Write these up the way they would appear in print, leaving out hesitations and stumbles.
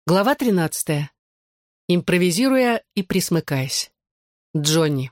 Глава 13. Импровизируя и присмыкаясь. Джонни.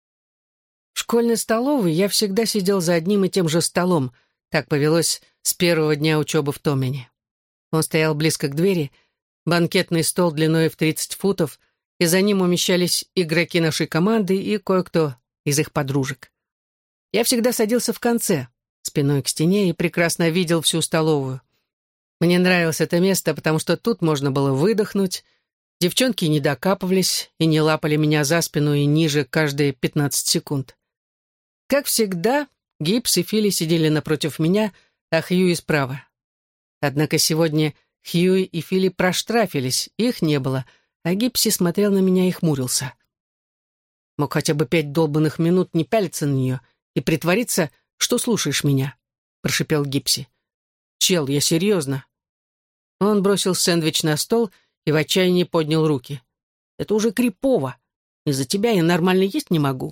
В школьной столовой я всегда сидел за одним и тем же столом. Так повелось с первого дня учебы в Томене. Он стоял близко к двери, банкетный стол длиной в 30 футов, и за ним умещались игроки нашей команды и кое-кто из их подружек. Я всегда садился в конце, спиной к стене, и прекрасно видел всю столовую. Мне нравилось это место, потому что тут можно было выдохнуть, девчонки не докапывались и не лапали меня за спину и ниже каждые 15 секунд. Как всегда, Гибс и Филли сидели напротив меня, а Хьюи справа. Однако сегодня Хьюи и Филли проштрафились, их не было, а Гибси смотрел на меня и хмурился. Мог хотя бы 5 долбанных минут не пялиться на нее и притвориться, что слушаешь меня, — прошипел Гибси. «Чел, я серьезно». Он бросил сэндвич на стол и в отчаянии поднял руки. «Это уже крипово. Из-за тебя я нормально есть не могу».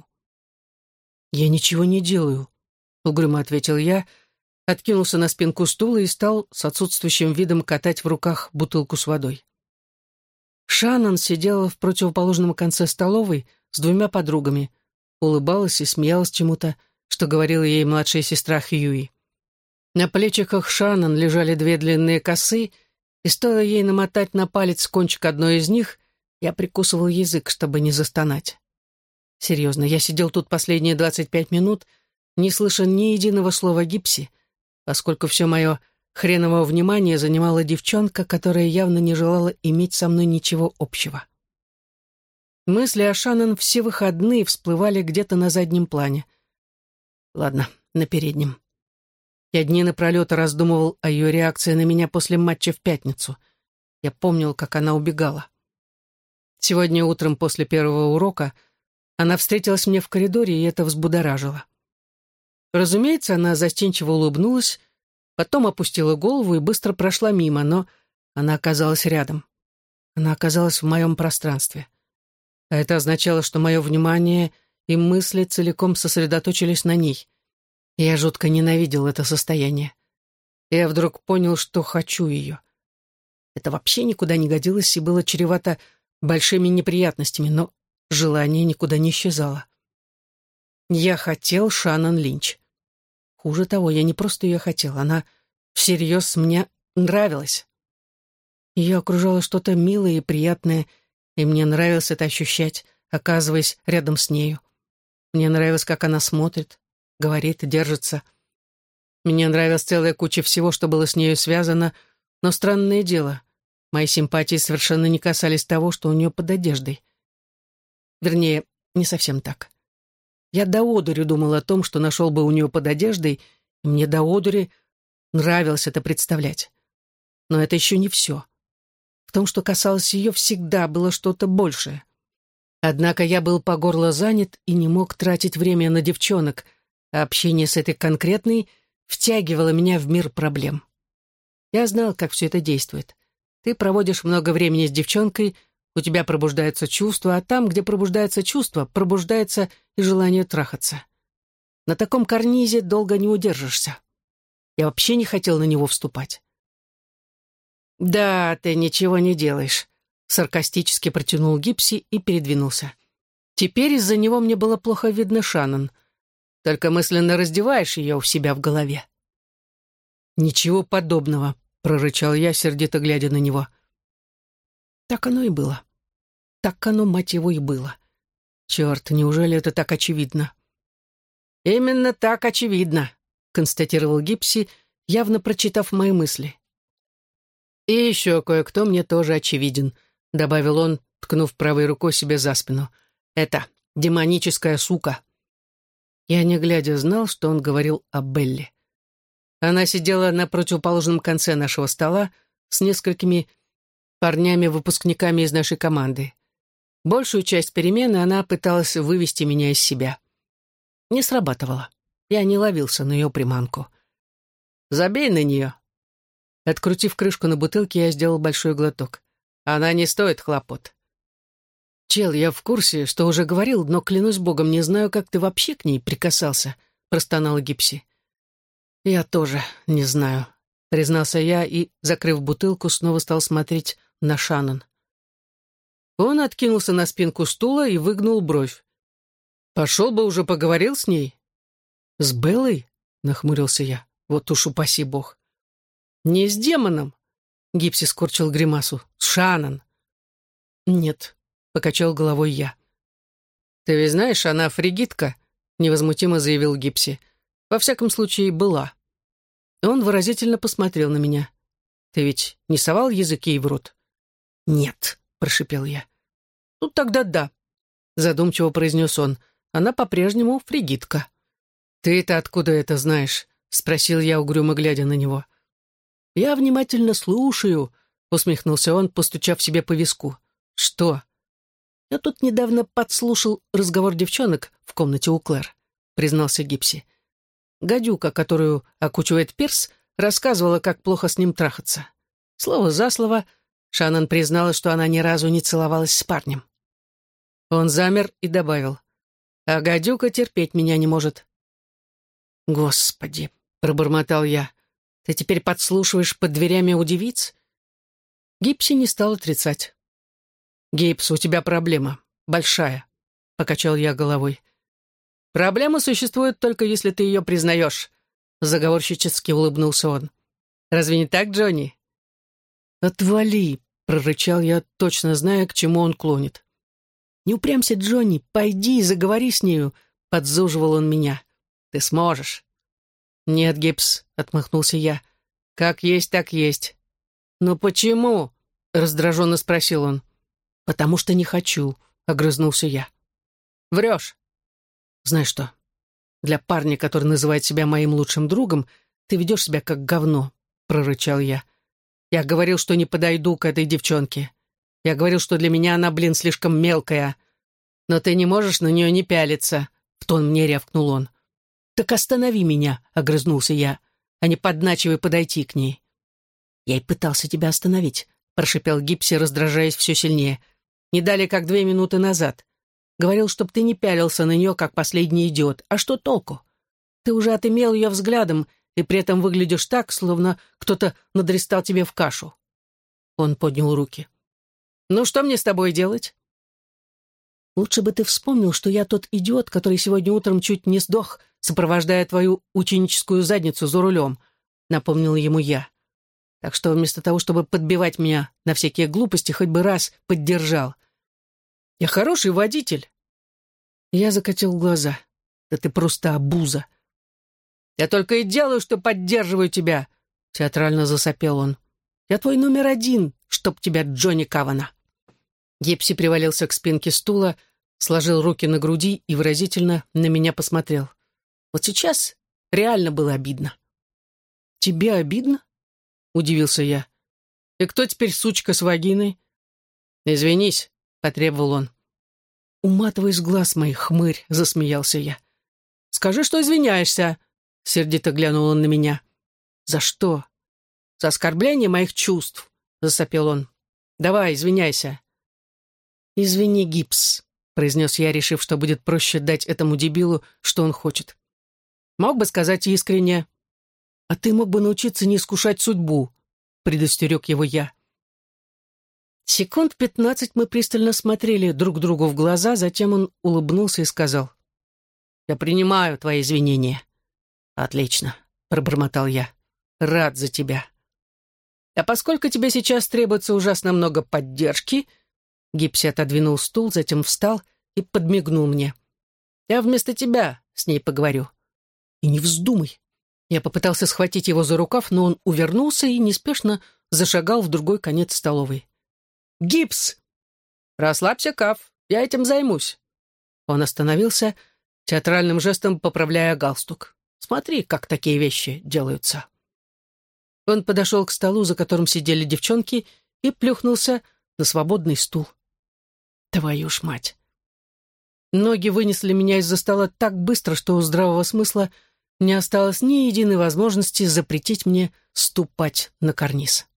«Я ничего не делаю», — угрюмо ответил я, откинулся на спинку стула и стал с отсутствующим видом катать в руках бутылку с водой. Шаннон сидела в противоположном конце столовой с 2 подругами, улыбалась и смеялась чему-то, что говорила ей младшая сестра Хьюи. На плечиках Шаннон лежали 2 длинные косы, и стоило ей намотать на палец кончик одной из них, я прикусывал язык, чтобы не застонать. Серьезно, я сидел тут последние 25 минут, не слыша ни единого слова Гибси, поскольку все мое хреново внимание занимала девчонка, которая явно не желала иметь со мной ничего общего. Мысли о Шаннон все выходные всплывали где-то на заднем плане. Ладно, на переднем. Я дни напролет раздумывал о ее реакции на меня после матча в пятницу. Я помнил, как она убегала. Сегодня утром после первого урока она встретилась мне в коридоре, и это взбудоражило. Разумеется, она застенчиво улыбнулась, потом опустила голову и быстро прошла мимо, но она оказалась рядом. Она оказалась в моем пространстве. А это означало, что мое внимание и мысли целиком сосредоточились на ней. Я жутко ненавидел это состояние. Я вдруг понял, что хочу ее. Это вообще никуда не годилось и было чревато большими неприятностями, но желание никуда не исчезало. Я хотел Шаннон Линч. Хуже того, я не просто ее хотел, она всерьез мне нравилась. Ее окружало что-то милое и приятное, и мне нравилось это ощущать, оказываясь рядом с нею. Мне нравилось, как она смотрит, говорит, держится. Мне нравилась целая куча всего, что было с нею связано, но странное дело, мои симпатии совершенно не касались того, что у нее под одеждой. Вернее, не совсем так. Я до одури думал о том, что нашел бы у нее под одеждой, и мне до одури нравилось это представлять. Но это еще не все. В том, что касалось ее, всегда было что-то большее. Однако я был по горло занят и не мог тратить время на девчонок, а общение с этой конкретной втягивало меня в мир проблем. Я знал, как все это действует. Ты проводишь много времени с девчонкой, у тебя пробуждаются чувства, а там, где пробуждается чувство, пробуждается и желание трахаться. На таком карнизе долго не удержишься. Я вообще не хотел на него вступать. «Да, ты ничего не делаешь», — саркастически протянул Гибси и передвинулся. Теперь из-за него мне было плохо видно Шаннон. Только мысленно раздеваешь ее у себя в голове. «Ничего подобного», — прорычал я, сердито глядя на него. Так оно и было. Так оно, мать его, и было. Черт, неужели это так очевидно? «Именно так очевидно», — констатировал Гибси, явно прочитав мои мысли. «И еще кое-кто мне тоже очевиден», — добавил он, ткнув правой рукой себе за спину. «Это демоническая сука». Я, не глядя, знал, что он говорил о Белли. Она сидела на противоположном конце нашего стола с несколькими парнями-выпускниками из нашей команды. Большую часть перемены она пыталась вывести меня из себя. Не срабатывало. Я не ловился на ее приманку. «Забей на нее». Открутив крышку на бутылке, я сделал большой глоток. «Она не стоит хлопот». «Чел, я в курсе, что уже говорил, но, клянусь богом, не знаю, как ты вообще к ней прикасался», — простонал Гибси. «Я тоже не знаю», — признался я и, закрыв бутылку, снова стал смотреть на Шаннон. Он откинулся на спинку стула и выгнул бровь. «Пошел бы уже поговорил с ней?» «С Беллой?» — нахмурился я. «Вот уж упаси бог». «Не с демоном!» — Гипси скорчил гримасу. «С Шаннон!» «Нет», — покачал головой я. «Ты ведь знаешь, она фригитка», — невозмутимо заявил Гипси. «Во всяком случае, была». Он выразительно посмотрел на меня. «Ты ведь не совал язык ей в рот?» «Нет», — прошипел я. «Ну, тогда да», — задумчиво произнес он. «Она по-прежнему фригитка». «Ты-то откуда это знаешь?» — спросил я, угрюмо глядя на него. «Я внимательно слушаю», — усмехнулся он, постучав себе по виску. «Что?» «Я тут недавно подслушал разговор девчонок в комнате у Клэр», — признался Гипси. «Гадюка, которую окучивает Пирс, рассказывала, как плохо с ним трахаться. Слово за слово, Шаннон призналась, что она ни разу не целовалась с парнем». Он замер и добавил: «А гадюка терпеть меня не может». «Господи», — пробормотал я, — «ты теперь подслушиваешь под дверями у девиц?» Гипси не стал отрицать. «Гипс, у тебя проблема. Большая», — покачал я головой. «Проблема существует только если ты ее признаешь», — заговорщически улыбнулся он. «Разве не так, Джонни?» «Отвали», — прорычал я, точно зная, к чему он клонит. «Не упрямься, Джонни, пойди и заговори с нею», — подзуживал он меня. «Ты сможешь». «Нет, Гипс», — отмахнулся я. «Как есть, так есть». «Но почему?» — раздраженно спросил он. «Потому что не хочу», — огрызнулся я. «Врешь». «Знаешь что, для парня, который называет себя моим лучшим другом, ты ведешь себя как говно», — прорычал я. «Я говорил, что не подойду к этой девчонке. Я говорил, что для меня она, слишком мелкая. Но ты не можешь на нее не пялиться», — в тон мне рявкнул он. «Так останови меня», — огрызнулся я, «а не подначивай подойти к ней». «Я и пытался тебя остановить», — прошипел Гипси, раздражаясь все сильнее. «Не дали, как 2 минуты назад. Говорил, чтоб ты не пялился на нее, как последний идиот. А что толку? Ты уже отымел ее взглядом и при этом выглядишь так, словно кто-то надрестал тебе в кашу». Он поднял руки. «Ну, что мне с тобой делать?» «Лучше бы ты вспомнил, что я тот идиот, который сегодня утром чуть не сдох, сопровождая твою ученическую задницу за рулем», — напомнил ему я. «Так что вместо того, чтобы подбивать меня на всякие глупости, хоть бы раз поддержал. Я хороший водитель». Я закатил глаза. «Да ты просто обуза». «Я только и делаю, что поддерживаю тебя», — театрально засопел он. «Я твой номер 1, чтоб тебя, Джонни Кавана». Гипси привалился к спинке стула, сложил руки на груди и выразительно на меня посмотрел. Вот сейчас реально было обидно. «Тебе обидно?» — удивился я. «И кто теперь сучка с вагиной?» «Извинись», — потребовал он. «Уматывай с глаз моих, хмырь», — засмеялся я. «Скажи, что извиняешься», — сердито глянул он на меня. «За что?» «За оскорбление моих чувств», — засопел он. «Давай, извиняйся». «Извини, Гипс», — произнес я, решив, что будет проще дать этому дебилу, что он хочет. «Мог бы сказать искренне». «А ты мог бы научиться не искушать судьбу», — предостерег его я. Секунд 15 мы пристально смотрели друг другу в глаза, затем он улыбнулся и сказал: «Я принимаю твои извинения». «Отлично», — пробормотал я. «Рад за тебя». «А поскольку тебе сейчас требуется ужасно много поддержки...» Гипси отодвинул стул, затем встал и подмигнул мне. «Я вместо тебя с ней поговорю». «И не вздумай». Я попытался схватить его за рукав, но он увернулся и неспешно зашагал в другой конец столовой. «Гипс!» «Расслабься, Каф, я этим займусь». Он остановился, театральным жестом поправляя галстук. «Смотри, как такие вещи делаются». Он подошел к столу, за которым сидели девчонки, и плюхнулся на свободный стул. Твою ж мать! Ноги вынесли меня из-за стола так быстро, что у здравого смысла не осталось ни единой возможности запретить мне ступать на карниз.